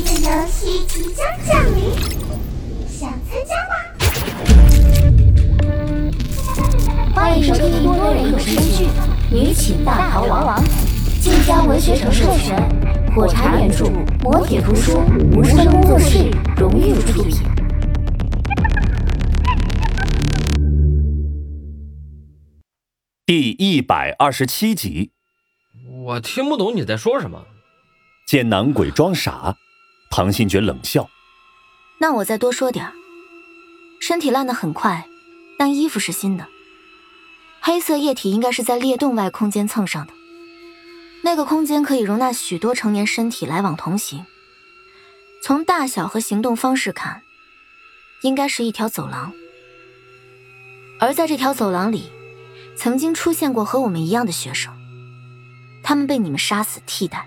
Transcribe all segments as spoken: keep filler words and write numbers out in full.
这个游戏即将降临，想参加吗？ 欢迎收听多人有声剧《女寝大逃亡》，晋江文学城授权，火柴原著，磨铁图书，无声工作室荣誉出品。 第一百二十七集。 我听不懂你在说什么。 见男鬼装傻，唐新觉冷笑。 那我再多说点，身体烂得很快，但衣服是新的。黑色液体应该是在裂洞外空间蹭上的，那个空间可以容纳许多成年身体来往同行。从大小和行动方式看，应该是一条走廊。而在这条走廊里，曾经出现过和我们一样的学生，他们被你们杀死替代。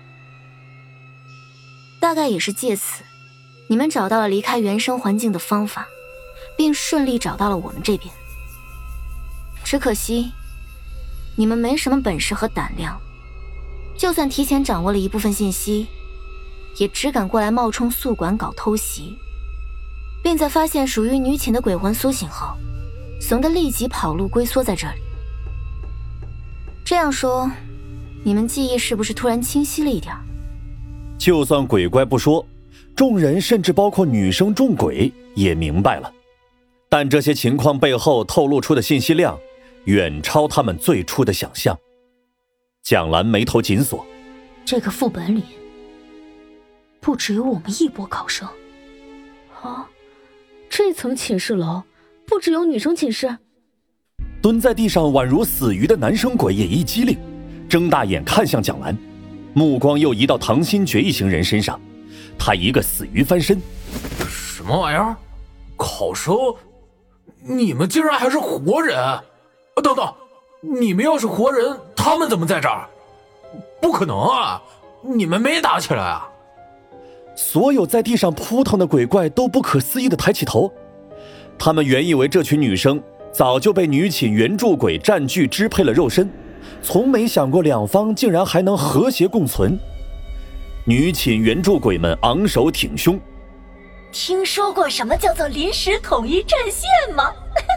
大概也是借此，你们找到了离开原生环境的方法，并顺利找到了我们这边。只可惜，你们没什么本事和胆量，就算提前掌握了一部分信息，也只敢过来冒充宿管搞偷袭，并在发现属于女寝的鬼魂苏醒后，怂得立即跑路龟缩在这里。这样说，你们记忆是不是突然清晰了一点？ 就算鬼怪不说，众人甚至包括女生众鬼也明白了，但这些情况背后透露出的信息量远超他们最初的想象。蒋兰眉头紧锁， 这个副本里不只有我们一波考生啊，这层寝室楼不只有女生寝室。 蹲在地上宛如死鱼的男生鬼也一激灵，睁大眼看向蒋兰，目光又移到唐新觉一行人身上，他一个死鱼翻身。 什么玩意儿？考生？你们竟然还是活人？等等，你们要是活人，他们怎么在这儿？不可能啊！你们没打起来啊！ 所有在地上扑腾的鬼怪都不可思议地抬起头，他们原以为这群女生早就被女寝原著鬼占据支配了肉身，从没想过两方竟然还能和谐共存。女寝原著鬼们昂首挺胸， 听说过什么叫做临时统一阵线吗？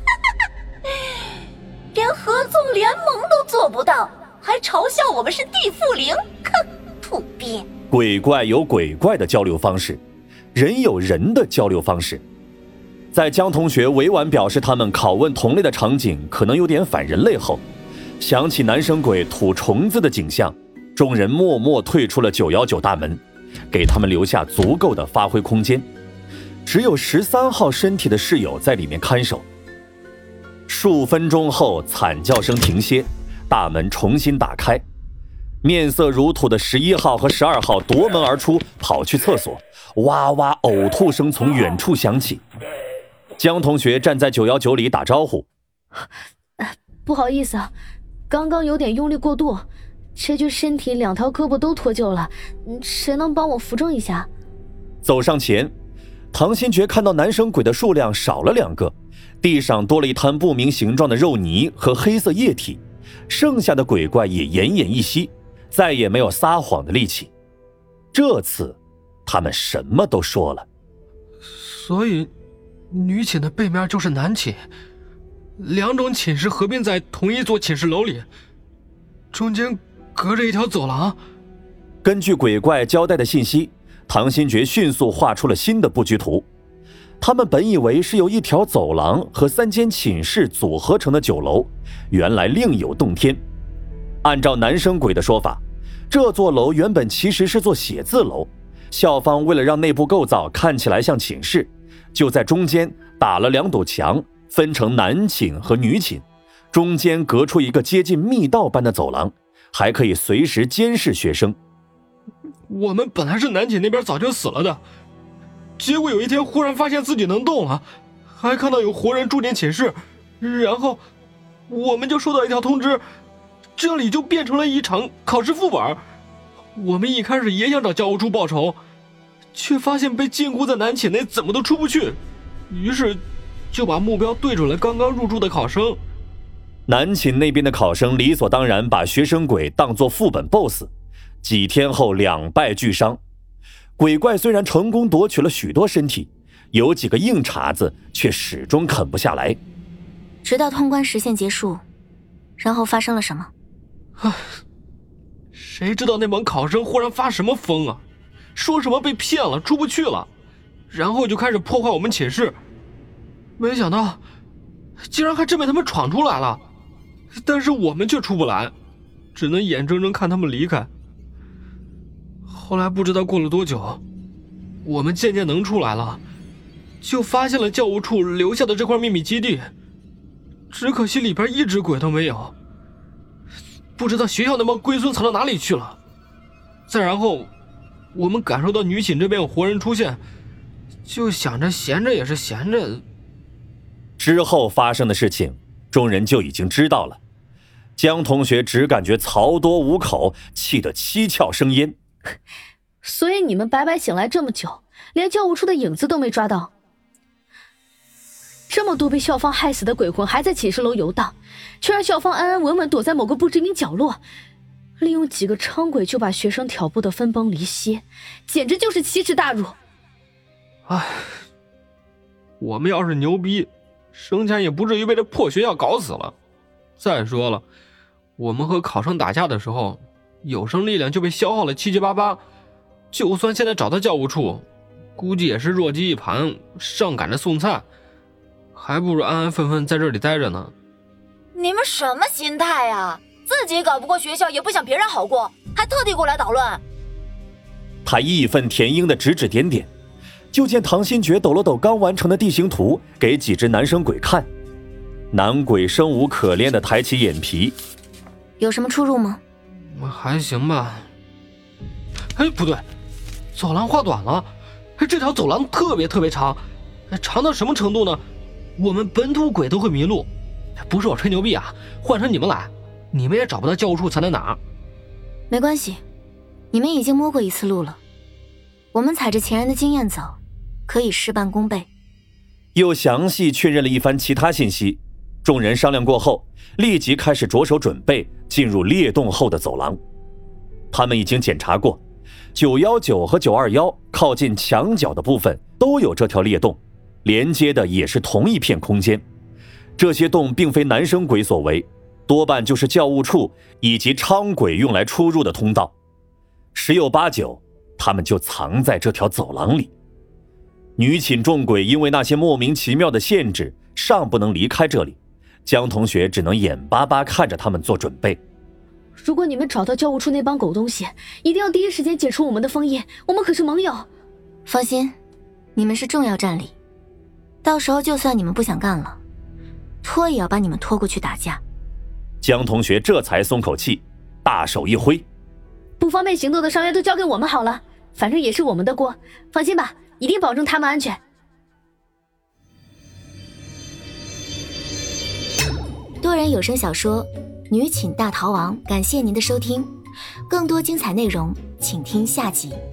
连合纵联盟都做不到，还嘲笑我们是地缚灵，哼，土鳖！ 鬼怪有鬼怪的交流方式，人有人的交流方式。在江同学委婉表示他们拷问同类的场景可能有点反人类后，想起男生鬼吐虫子的景象，众人默默退出了九一九大门，给他们留下足够的发挥空间。只有十三号身体的室友在里面看守。数分钟后，惨叫声停歇，大门重新打开。面色如土的十一号和十二号夺门而出，跑去厕所，哇哇呕吐声从远处响起。江同学站在九一九里打招呼， 不好意思啊，刚刚有点用力过度，这具身体两条胳膊都脱臼了，谁能帮我扶正一下？ 走上前，唐新觉看到男生鬼的数量少了两个，地上多了一滩不明形状的肉泥和黑色液体，剩下的鬼怪也奄奄一息，再也没有撒谎的力气。这次他们什么都说了。 所以女寝的背面就是男寝，两种寝室合并在同一座寝室楼里，中间隔着一条走廊。 根据鬼怪交代的信息，唐新觉迅速画出了新的布局图。他们本以为是由一条走廊和三间寝室组合成的酒楼，原来另有洞天。按照男生鬼的说法，这座楼原本其实是座写字楼，校方为了让内部构造看起来像寝室，就在中间打了两堵墙，分成男寝和女寝，中间隔出一个接近密道般的走廊，还可以随时监视学生。 我们本来是男寝那边早就死了的，结果有一天忽然发现自己能动了，还看到有活人住进寝室，然后我们就收到一条通知，这里就变成了一场考试副本。我们一开始也想找教务处报仇，却发现被禁锢在男寝内怎么都出不去，于是就把目标对准了刚刚入住的考生。 男寝那边的考生理所当然把学生鬼当作副本 boss， 几天后两败俱伤。 鬼怪虽然成功夺取了许多身体，有几个硬茬子却始终啃不下来。 直到通关时限结束，然后发生了什么？ 唉，谁知道那帮考生忽然发什么疯啊，说什么被骗了出不去了，然后就开始破坏我们寝室。没想到竟然还真被他们闯出来了，但是我们却出不来，只能眼睁睁看他们离开。后来不知道过了多久，我们渐渐能出来了，就发现了教务处留下的这块秘密基地，只可惜里边一只鬼都没有，不知道学校那帮龟孙藏到哪里去了。再然后我们感受到女寝这边有活人出现，就想着闲着也是闲着。 之后发生的事情众人就已经知道了。江同学只感觉槽多无口，气得七窍生烟。 所以你们白白醒来这么久，连教务处的影子都没抓到。这么多被校方害死的鬼魂还在寝室楼游荡，却让校方安安稳稳躲在某个不知名角落，利用几个伥鬼就把学生挑拨得分崩离析，简直就是奇耻大辱。 唉，我们要是牛逼，生前也不至于被这破学校搞死了。再说了，我们和考生打架的时候，有生力量就被消耗了七七八八，就算现在找到教务处，估计也是弱鸡一盘，上赶着送菜，还不如安安分分在这里待着呢。 你们什么心态啊？自己搞不过学校，也不想别人好过，还特地过来捣乱。 他义愤填膺地指指点点，就见唐新觉抖了抖刚完成的地形图给几只男生鬼看。男鬼生无可恋地抬起眼皮， 有什么出入吗？ 还行吧。哎，不对，走廊画短了，这条走廊特别特别长，长到什么程度呢？我们本土鬼都会迷路。不是我吹牛逼啊，换成你们来，你们也找不到教务处藏在哪儿。 没关系，你们已经摸过一次路了，我们踩着前人的经验走，可以事半功倍。 又详细确认了一番其他信息，众人商量过后，立即开始着手准备进入裂洞后的走廊。他们已经检查过，九一九和九二一靠近墙角的部分都有这条裂洞，连接的也是同一片空间。这些洞并非男生鬼所为，多半就是教务处以及伥鬼用来出入的通道。十有八九，他们就藏在这条走廊里。女寝众鬼因为那些莫名其妙的限制，尚不能离开这里，江同学只能眼巴巴看着他们做准备。 如果你们找到教务处那帮狗东西，一定要第一时间解除我们的封印，我们可是盟友。 放心，你们是重要战力，到时候就算你们不想干了，拖也要把你们拖过去打架。 江同学这才松口气，大手一挥， 不方便行动的伤员都交给我们好了，反正也是我们的锅，放心吧，一定保证他们安全。 多人有声小说《女寝大逃亡》，感谢您的收听，更多精彩内容请听下集。